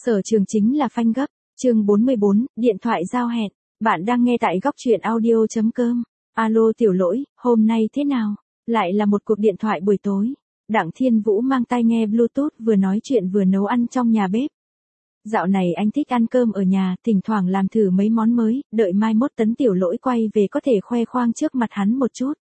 Sở trường chính là phanh gấp. Chương 44, điện thoại giao hẹn. Bạn đang nghe tại góc truyện audio.com. Alo Tiểu Lỗi, hôm nay thế nào? Lại là một cuộc điện thoại buổi tối. Đặng Thiên Vũ mang tai nghe Bluetooth vừa nói chuyện vừa nấu ăn trong nhà bếp. Dạo này anh thích ăn cơm ở nhà, thỉnh thoảng làm thử mấy món mới, đợi mai mốt Tấn Tiểu Lỗi quay về có thể khoe khoang trước mặt hắn một chút.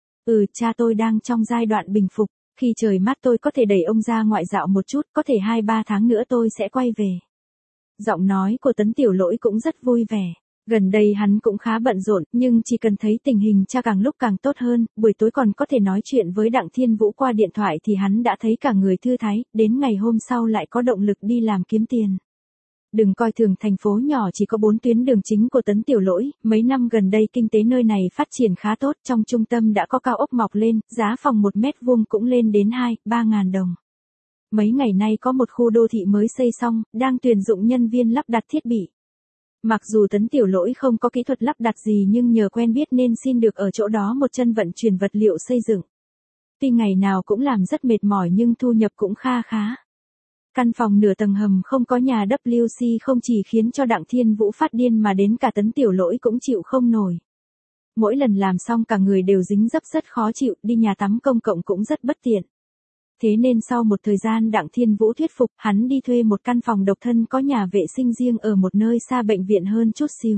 Cha tôi đang trong giai đoạn bình phục, khi trời mát tôi có thể đẩy ông ra ngoại dạo một chút, có thể 2-3 tháng nữa tôi sẽ quay về. Giọng nói của Tấn Tiểu Lỗi cũng rất vui vẻ. Gần đây hắn cũng khá bận rộn, nhưng chỉ cần thấy tình hình cha càng lúc càng tốt hơn, buổi tối còn có thể nói chuyện với Đặng Thiên Vũ qua điện thoại thì hắn đã thấy cả người thư thái, đến ngày hôm sau lại có động lực đi làm kiếm tiền. Đừng coi thường thành phố nhỏ chỉ có 4 tuyến đường chính của Tấn Tiểu Lỗi, mấy năm gần đây kinh tế nơi này phát triển khá tốt, trong trung tâm đã có cao ốc mọc lên, giá phòng 1 mét vuông cũng lên đến 2-3 ngàn đồng. Mấy ngày nay có một khu đô thị mới xây xong, đang tuyển dụng nhân viên lắp đặt thiết bị. Mặc dù Tấn Tiểu Lỗi không có kỹ thuật lắp đặt gì nhưng nhờ quen biết nên xin được ở chỗ đó một chân vận chuyển vật liệu xây dựng. Tuy ngày nào cũng làm rất mệt mỏi nhưng thu nhập cũng kha khá. Căn phòng nửa tầng hầm không có nhà WC không chỉ khiến cho Đặng Thiên Vũ phát điên mà đến cả Tấn Tiểu Lỗi cũng chịu không nổi. Mỗi lần làm xong cả người đều dính dấp rất khó chịu, đi nhà tắm công cộng cũng rất bất tiện. Thế nên sau một thời gian Đặng Thiên Vũ thuyết phục, hắn đi thuê một căn phòng độc thân có nhà vệ sinh riêng ở một nơi xa bệnh viện hơn chút xíu.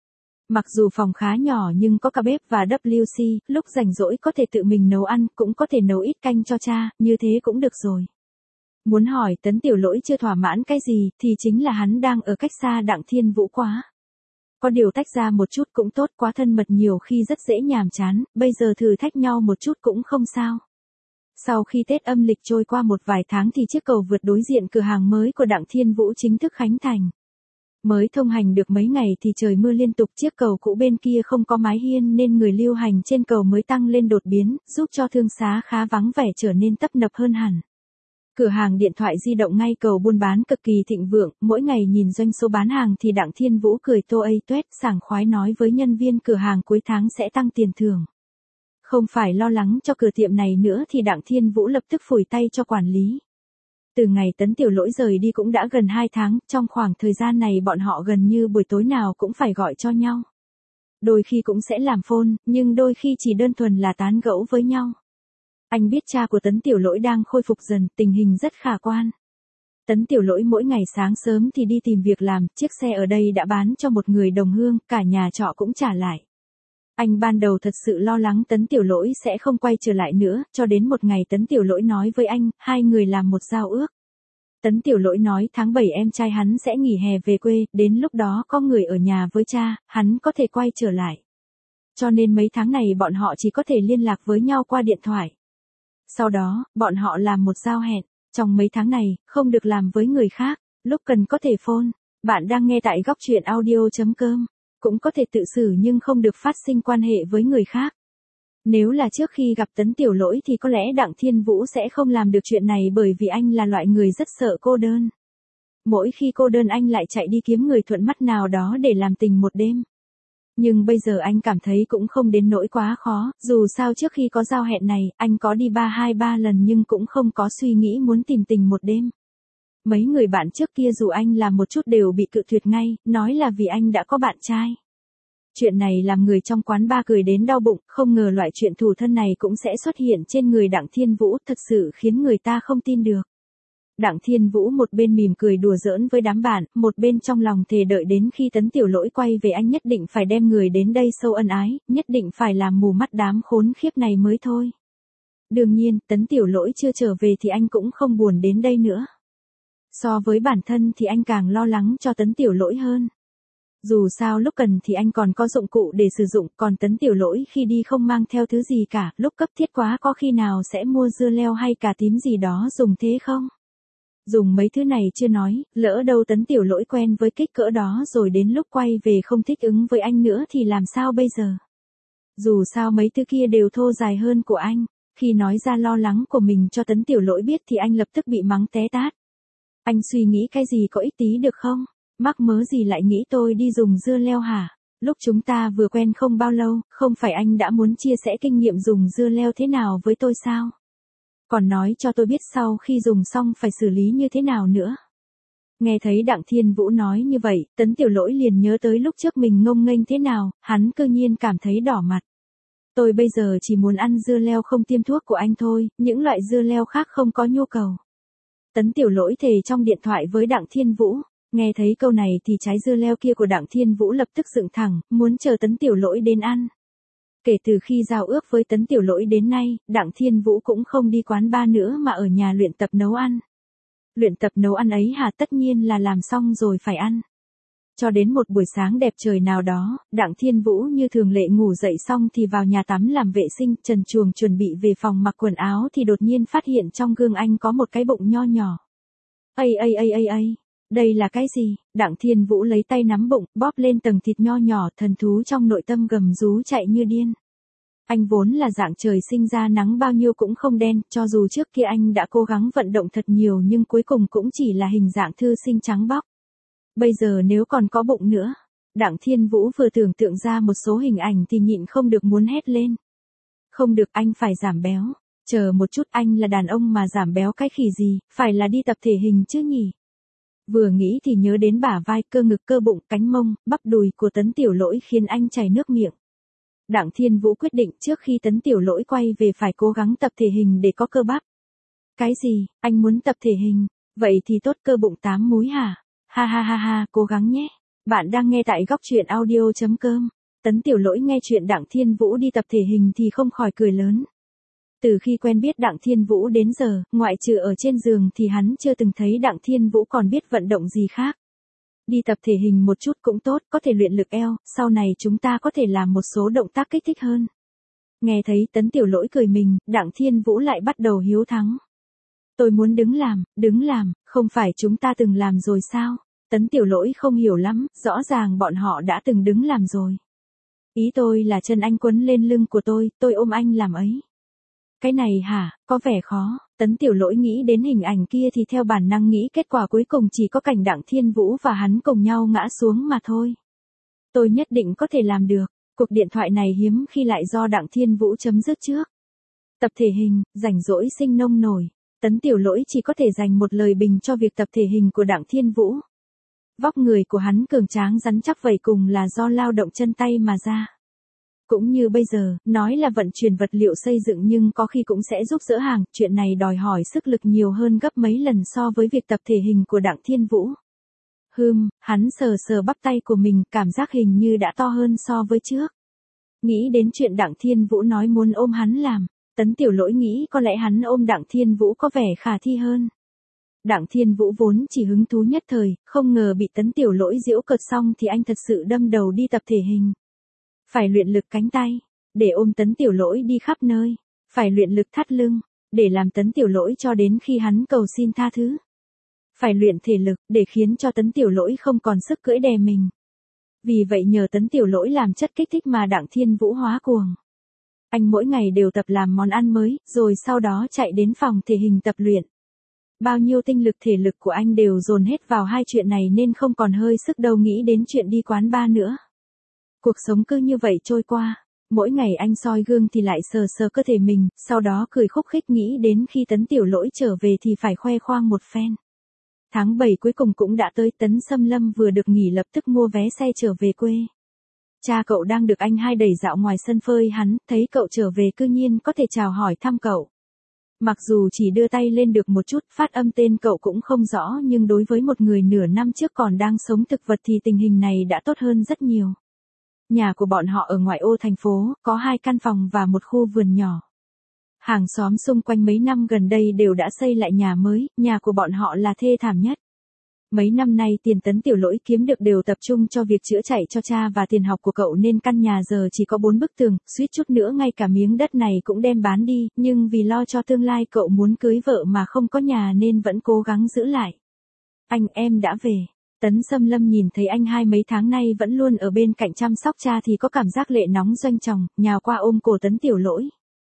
Mặc dù phòng khá nhỏ nhưng có cả bếp và WC, lúc rảnh rỗi có thể tự mình nấu ăn, cũng có thể nấu ít canh cho cha, như thế cũng được rồi. Muốn hỏi Tấn Tiểu Lỗi chưa thỏa mãn cái gì thì chính là hắn đang ở cách xa Đặng Thiên Vũ quá. Có điều tách ra một chút cũng tốt, quá thân mật nhiều khi rất dễ nhàm chán, bây giờ thử thách nhau một chút cũng không sao. Sau khi Tết âm lịch trôi qua một vài tháng thì chiếc cầu vượt đối diện cửa hàng mới của Đặng Thiên Vũ chính thức khánh thành. Mới thông hành được mấy ngày thì trời mưa liên tục, chiếc cầu cũ bên kia không có mái hiên nên người lưu hành trên cầu mới tăng lên đột biến, giúp cho thương xá khá vắng vẻ trở nên tấp nập hơn hẳn. Cửa hàng điện thoại di động ngay cầu buôn bán cực kỳ thịnh vượng, mỗi ngày nhìn doanh số bán hàng thì Đặng Thiên Vũ cười tô ây tuét, sảng khoái nói với nhân viên cửa hàng cuối tháng sẽ tăng tiền thưởng. Không phải lo lắng cho cửa tiệm này nữa thì Đặng Thiên Vũ lập tức phủi tay cho quản lý. Từ ngày Tấn Tiểu Lỗi rời đi cũng đã gần 2 tháng, trong khoảng thời gian này bọn họ gần như buổi tối nào cũng phải gọi cho nhau. Đôi khi cũng sẽ làm phone, nhưng đôi khi chỉ đơn thuần là tán gẫu với nhau. Anh biết cha của Tấn Tiểu Lỗi đang khôi phục dần, tình hình rất khả quan. Tấn Tiểu Lỗi mỗi ngày sáng sớm thì đi tìm việc làm, chiếc xe ở đây đã bán cho một người đồng hương, cả nhà trọ cũng trả lại. Anh ban đầu thật sự lo lắng Tấn Tiểu Lỗi sẽ không quay trở lại nữa, cho đến một ngày Tấn Tiểu Lỗi nói với anh, hai người làm một giao ước. Tấn Tiểu Lỗi nói tháng 7 em trai hắn sẽ nghỉ hè về quê, đến lúc đó có người ở nhà với cha, hắn có thể quay trở lại. Cho nên mấy tháng này bọn họ chỉ có thể liên lạc với nhau qua điện thoại. Sau đó, bọn họ làm một giao hẹn, trong mấy tháng này, không được làm với người khác, lúc cần có thể phone. Bạn đang nghe tại góc truyện audio.com. Cũng có thể tự xử nhưng không được phát sinh quan hệ với người khác. Nếu là trước khi gặp Tấn Tiểu Lỗi thì có lẽ Đặng Thiên Vũ sẽ không làm được chuyện này bởi vì anh là loại người rất sợ cô đơn. Mỗi khi cô đơn anh lại chạy đi kiếm người thuận mắt nào đó để làm tình một đêm. Nhưng bây giờ anh cảm thấy cũng không đến nỗi quá khó, dù sao trước khi có giao hẹn này, anh có đi 2-3 lần nhưng cũng không có suy nghĩ muốn tìm tình một đêm. Mấy người bạn trước kia dù anh làm một chút đều bị cự tuyệt ngay, nói là vì anh đã có bạn trai. Chuyện này làm người trong quán bar cười đến đau bụng, không ngờ loại chuyện thù thân này cũng sẽ xuất hiện trên người Đặng Thiên Vũ, thật sự khiến người ta không tin được. Đặng Thiên Vũ một bên mỉm cười đùa giỡn với đám bạn, một bên trong lòng thề đợi đến khi Tấn Tiểu Lỗi quay về anh nhất định phải đem người đến đây sâu ân ái, nhất định phải làm mù mắt đám khốn khiếp này mới thôi. Đương nhiên, Tấn Tiểu Lỗi chưa trở về thì anh cũng không buồn đến đây nữa. So với bản thân thì anh càng lo lắng cho Tấn Tiểu Lỗi hơn. Dù sao lúc cần thì anh còn có dụng cụ để sử dụng, còn Tấn Tiểu Lỗi khi đi không mang theo thứ gì cả, lúc cấp thiết quá có khi nào sẽ mua dưa leo hay cà tím gì đó dùng thế không? Dùng mấy thứ này chưa nói, lỡ đâu Tấn Tiểu Lỗi quen với kích cỡ đó rồi đến lúc quay về không thích ứng với anh nữa thì làm sao bây giờ? Dù sao mấy thứ kia đều thô dài hơn của anh, khi nói ra lo lắng của mình cho Tấn Tiểu Lỗi biết thì anh lập tức bị mắng té tát. Anh suy nghĩ cái gì có ích tí được không? Mắc mớ gì lại nghĩ tôi đi dùng dưa leo hả? Lúc chúng ta vừa quen không bao lâu, không phải anh đã muốn chia sẻ kinh nghiệm dùng dưa leo thế nào với tôi sao? Còn nói cho tôi biết sau khi dùng xong phải xử lý như thế nào nữa. Nghe thấy Đặng Thiên Vũ nói như vậy, Tấn Tiểu Lỗi liền nhớ tới lúc trước mình ngông nghênh thế nào, hắn cư nhiên cảm thấy đỏ mặt. Tôi bây giờ chỉ muốn ăn dưa leo không tiêm thuốc của anh thôi, những loại dưa leo khác không có nhu cầu. Tấn Tiểu Lỗi thề trong điện thoại với Đặng Thiên Vũ. Nghe thấy câu này thì trái dưa leo kia của Đặng Thiên Vũ lập tức dựng thẳng, muốn chờ Tấn Tiểu Lỗi đến ăn. Kể từ khi giao ước với Tấn Tiểu Lỗi đến nay, Đặng Thiên Vũ cũng không đi quán bar nữa mà ở nhà luyện tập nấu ăn. Luyện tập nấu ăn ấy tất nhiên là làm xong rồi phải ăn. Cho đến một buổi sáng đẹp trời nào đó, Đặng Thiên Vũ như thường lệ ngủ dậy xong thì vào nhà tắm làm vệ sinh, trần truồng chuẩn bị về phòng mặc quần áo thì đột nhiên phát hiện trong gương anh có một cái bụng nho nhỏ. Ây, đây là cái gì? Đặng Thiên Vũ lấy tay nắm bụng, bóp lên tầng thịt nho nhỏ, thần thú trong nội tâm gầm rú chạy như điên. Anh vốn là dạng trời sinh ra nắng bao nhiêu cũng không đen, cho dù trước kia anh đã cố gắng vận động thật nhiều nhưng cuối cùng cũng chỉ là hình dạng thư sinh trắng bóc. Bây giờ nếu còn có bụng nữa, Đặng Thiên Vũ vừa tưởng tượng ra một số hình ảnh thì nhịn không được muốn hét lên. Không được, anh phải giảm béo. Chờ một chút, anh là đàn ông mà giảm béo cái khỉ gì, phải là đi tập thể hình chứ nhỉ? Vừa nghĩ thì nhớ đến bả vai, cơ ngực, cơ bụng, cánh mông, bắp đùi của Tấn Tiểu Lỗi khiến anh chảy nước miệng. Đặng Thiên Vũ quyết định trước khi Tấn Tiểu Lỗi quay về phải cố gắng tập thể hình để có cơ bắp. Cái gì, anh muốn tập thể hình? Vậy thì tốt, cơ bụng 8 múi hả? Ha, cố gắng nhé. Bạn đang nghe tại góc truyện audio.com. Tấn Tiểu Lỗi nghe chuyện Đặng Thiên Vũ đi tập thể hình thì không khỏi cười lớn. Từ khi quen biết Đặng Thiên Vũ đến giờ, ngoại trừ ở trên giường thì hắn chưa từng thấy Đặng Thiên Vũ còn biết vận động gì khác. Đi tập thể hình một chút cũng tốt, có thể luyện lực eo, sau này chúng ta có thể làm một số động tác kích thích hơn. Nghe thấy Tấn Tiểu Lỗi cười mình, Đặng Thiên Vũ lại bắt đầu hiếu thắng. Tôi muốn đứng làm, không phải chúng ta từng làm rồi sao? Tấn Tiểu Lỗi không hiểu lắm, rõ ràng bọn họ đã từng đứng làm rồi. Ý tôi là chân anh quấn lên lưng của tôi ôm anh làm ấy. Cái này hả, có vẻ khó. Tấn Tiểu Lỗi nghĩ đến hình ảnh kia thì theo bản năng nghĩ kết quả cuối cùng chỉ có cảnh Đặng Thiên Vũ và hắn cùng nhau ngã xuống mà thôi. Tôi nhất định có thể làm được. Cuộc điện thoại này hiếm khi lại do Đặng Thiên Vũ chấm dứt trước. Tập thể hình, rảnh rỗi sinh nông nổi. Tấn Tiểu Lỗi chỉ có thể dành một lời bình cho việc tập thể hình của Đặng Thiên Vũ. Vóc người của hắn cường tráng rắn chắc vậy cùng là do lao động chân tay mà ra. Cũng như bây giờ, nói là vận chuyển vật liệu xây dựng nhưng có khi cũng sẽ giúp dỡ hàng, chuyện này đòi hỏi sức lực nhiều hơn gấp mấy lần so với việc tập thể hình của Đặng Thiên Vũ. Hắn sờ bắp tay của mình, cảm giác hình như đã to hơn so với trước. Nghĩ đến chuyện Đặng Thiên Vũ nói muốn ôm hắn làm, Tấn Tiểu Lỗi nghĩ có lẽ hắn ôm Đặng Thiên Vũ có vẻ khả thi hơn. Đặng Thiên Vũ vốn chỉ hứng thú nhất thời, không ngờ bị Tấn Tiểu Lỗi giễu cợt xong thì anh thật sự đâm đầu đi tập thể hình. Phải luyện lực cánh tay, để ôm Tấn Tiểu Lỗi đi khắp nơi. Phải luyện lực thắt lưng, để làm Tấn Tiểu Lỗi cho đến khi hắn cầu xin tha thứ. Phải luyện thể lực, để khiến cho Tấn Tiểu Lỗi không còn sức cưỡi đè mình. Vì vậy nhờ Tấn Tiểu Lỗi làm chất kích thích mà Đặng Thiên Vũ hóa cuồng. Anh mỗi ngày đều tập làm món ăn mới, rồi sau đó chạy đến phòng thể hình tập luyện. Bao nhiêu tinh lực thể lực của anh đều dồn hết vào hai chuyện này nên không còn hơi sức đâu nghĩ đến chuyện đi quán bar nữa. Cuộc sống cứ như vậy trôi qua. Mỗi ngày anh soi gương thì lại sờ cơ thể mình, sau đó cười khúc khích nghĩ đến khi Tấn Tiểu Lỗi trở về thì phải khoe khoang một phen. Tháng 7 cuối cùng cũng đã tới, Tấn Sâm Lâm vừa được nghỉ lập tức mua vé xe trở về quê. Cha cậu đang được anh hai đẩy dạo ngoài sân phơi hắn, thấy cậu trở về cư nhiên có thể chào hỏi thăm cậu. Mặc dù chỉ đưa tay lên được một chút, phát âm tên cậu cũng không rõ nhưng đối với một người nửa năm trước còn đang sống thực vật thì tình hình này đã tốt hơn rất nhiều. Nhà của bọn họ ở ngoại ô thành phố, có 2 căn phòng và một khu vườn nhỏ. Hàng xóm xung quanh mấy năm gần đây đều đã xây lại nhà mới, nhà của bọn họ là thê thảm nhất. Mấy năm nay tiền Tấn Tiểu Lỗi kiếm được đều tập trung cho việc chữa chạy cho cha và tiền học của cậu nên căn nhà giờ chỉ có 4 bức tường, suýt chút nữa ngay cả miếng đất này cũng đem bán đi, nhưng vì lo cho tương lai cậu muốn cưới vợ mà không có nhà nên vẫn cố gắng giữ lại. Anh em đã về. Tấn Sâm Lâm nhìn thấy anh hai mấy tháng nay vẫn luôn ở bên cạnh chăm sóc cha thì có cảm giác lệ nóng doanh tròng, nhào qua ôm cổ Tấn Tiểu Lỗi.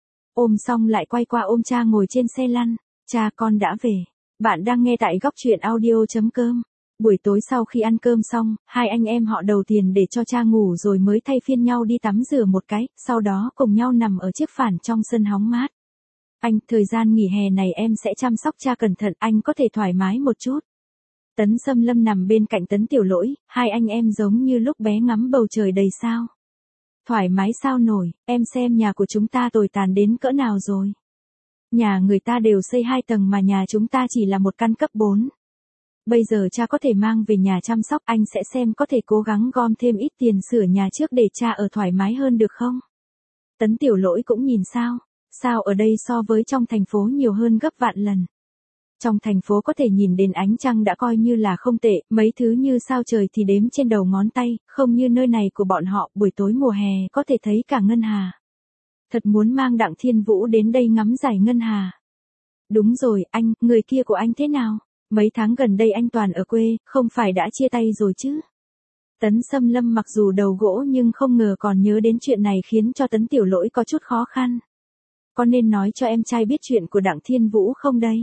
Ôm xong lại quay qua ôm cha ngồi trên xe lăn. Cha, con đã về. Bạn đang nghe tại góc truyện audio.com. Buổi tối sau khi ăn cơm xong, hai anh em họ đầu tiền để cho cha ngủ rồi mới thay phiên nhau đi tắm rửa một cái, sau đó cùng nhau nằm ở chiếc phản trong sân hóng mát. Anh, thời gian nghỉ hè này em sẽ chăm sóc cha cẩn thận, anh có thể thoải mái một chút. Tấn Sâm Lâm nằm bên cạnh Tấn Tiểu Lỗi, hai anh em giống như lúc bé ngắm bầu trời đầy sao. Thoải mái sao nổi, em xem nhà của chúng ta tồi tàn đến cỡ nào rồi. Nhà người ta đều xây 2 tầng mà nhà chúng ta chỉ là một căn cấp 4. Bây giờ cha có thể mang về nhà chăm sóc, anh sẽ xem có thể cố gắng gom thêm ít tiền sửa nhà trước để cha ở thoải mái hơn được không? Tấn Tiểu Lỗi cũng nhìn sao ở đây so với trong thành phố nhiều hơn gấp vạn lần. Trong thành phố có thể nhìn đến ánh trăng đã coi như là không tệ, mấy thứ như sao trời thì đếm trên đầu ngón tay, không như nơi này của bọn họ, buổi tối mùa hè có thể thấy cả ngân hà. Thật muốn mang Đặng Thiên Vũ đến đây ngắm giải ngân hà. Đúng rồi, anh, người kia của anh thế nào? Mấy tháng gần đây anh toàn ở quê, không phải đã chia tay rồi chứ? Tấn Sâm Lâm mặc dù đầu gỗ nhưng không ngờ còn nhớ đến chuyện này khiến cho Tấn Tiểu Lỗi có chút khó khăn. Có nên nói cho em trai biết chuyện của Đặng Thiên Vũ không đây?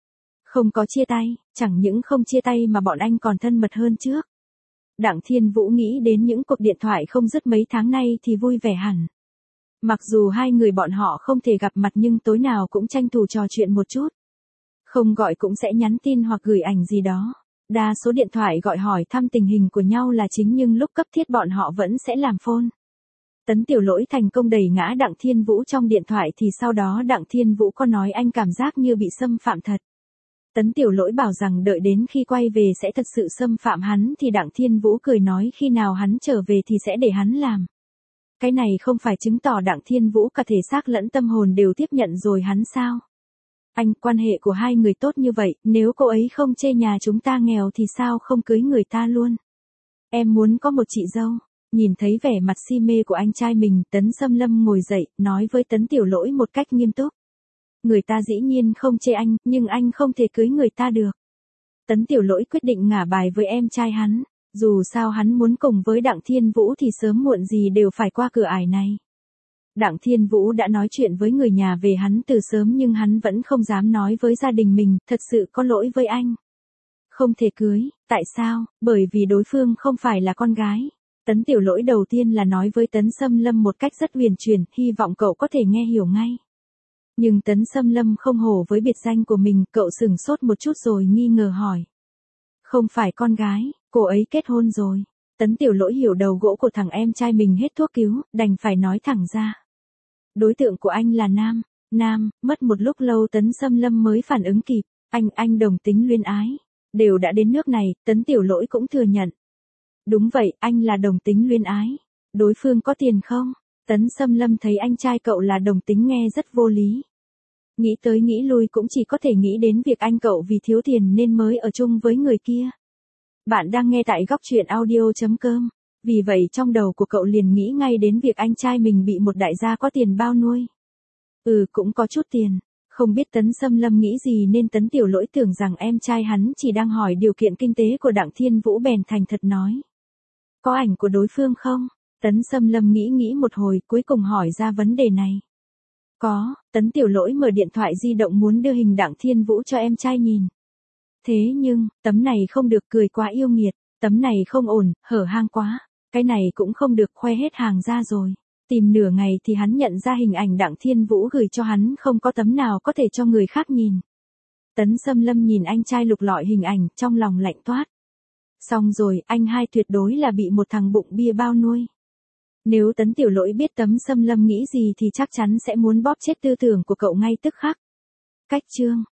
Không có chia tay, chẳng những không chia tay mà bọn anh còn thân mật hơn trước. Đặng Thiên Vũ nghĩ đến những cuộc điện thoại không dứt mấy tháng nay thì vui vẻ hẳn. Mặc dù hai người bọn họ không thể gặp mặt nhưng tối nào cũng tranh thủ trò chuyện một chút. Không gọi cũng sẽ nhắn tin hoặc gửi ảnh gì đó. Đa số điện thoại gọi hỏi thăm tình hình của nhau là chính nhưng lúc cấp thiết bọn họ vẫn sẽ làm phone. Tấn Tiểu Lỗi thành công đẩy ngã Đặng Thiên Vũ trong điện thoại thì sau đó Đặng Thiên Vũ có nói anh cảm giác như bị xâm phạm thật. Tấn Tiểu Lỗi bảo rằng đợi đến khi quay về sẽ thật sự xâm phạm hắn thì Đặng Thiên Vũ cười nói khi nào hắn trở về thì sẽ để hắn làm. Cái này không phải chứng tỏ Đặng Thiên Vũ cả thể xác lẫn tâm hồn đều tiếp nhận rồi hắn sao? Anh, quan hệ của hai người tốt như vậy, nếu cô ấy không chê nhà chúng ta nghèo thì sao không cưới người ta luôn? Em muốn có một chị dâu. Nhìn thấy vẻ mặt si mê của anh trai mình, Tấn Sâm Lâm ngồi dậy, nói với Tấn Tiểu Lỗi một cách nghiêm túc. Người ta dĩ nhiên không chê anh, nhưng anh không thể cưới người ta được. Tấn Tiểu Lỗi quyết định ngả bài với em trai hắn. Dù sao hắn muốn cùng với Đặng Thiên Vũ thì sớm muộn gì đều phải qua cửa ải này. Đặng Thiên Vũ đã nói chuyện với người nhà về hắn từ sớm nhưng hắn vẫn không dám nói với gia đình mình, thật sự có lỗi với anh. Không thể cưới, tại sao? Bởi vì đối phương không phải là con gái. Tấn Tiểu Lỗi đầu tiên là nói với Tấn Sâm Lâm một cách rất huyền chuyển, hy vọng cậu có thể nghe hiểu ngay. Nhưng Tấn Sâm Lâm không hổ với biệt danh của mình, cậu sửng sốt một chút rồi nghi ngờ hỏi. Không phải con gái, cô ấy kết hôn rồi. Tấn Tiểu Lỗi hiểu đầu gỗ của thằng em trai mình hết thuốc cứu, đành phải nói thẳng ra. Đối tượng của anh là nam, mất một lúc lâu Tấn Sâm Lâm mới phản ứng kịp, anh đồng tính luyến ái. Đều đã đến nước này, Tấn Tiểu Lỗi cũng thừa nhận. Đúng vậy, anh là đồng tính luyến ái. Đối phương có tiền không? Tấn Sâm Lâm thấy anh trai cậu là đồng tính nghe rất vô lý. Nghĩ tới nghĩ lui cũng chỉ có thể nghĩ đến việc anh cậu vì thiếu tiền nên mới ở chung với người kia. Bạn đang nghe tại góc truyện audio.com. Vì vậy trong đầu của cậu liền nghĩ ngay đến việc anh trai mình bị một đại gia có tiền bao nuôi. Cũng có chút tiền. Không biết Tấn Sâm Lâm nghĩ gì nên Tấn Tiểu Lỗi tưởng rằng em trai hắn chỉ đang hỏi điều kiện kinh tế của Đặng Thiên Vũ bèn thành thật nói. Có ảnh của đối phương không? Tấn Sâm Lâm nghĩ một hồi cuối cùng hỏi ra vấn đề này. Có, Tấn Tiểu Lỗi mở điện thoại di động muốn đưa hình Đặng Thiên Vũ cho em trai nhìn. Thế nhưng, tấm này không được, cười quá yêu nghiệt, tấm này không ổn, hở hang quá, cái này cũng không được, khoe hết hàng ra rồi. Tìm nửa ngày thì hắn nhận ra hình ảnh Đặng Thiên Vũ gửi cho hắn không có tấm nào có thể cho người khác nhìn. Tấn Sâm Lâm nhìn anh trai lục lọi hình ảnh, trong lòng lạnh toát. Xong rồi, anh hai tuyệt đối là bị một thằng bụng bia bao nuôi. Nếu Tấn Tiểu Lỗi biết Tấn Sâm Lâm nghĩ gì thì chắc chắn sẽ muốn bóp chết tư tưởng của cậu ngay tức khắc. Cách chương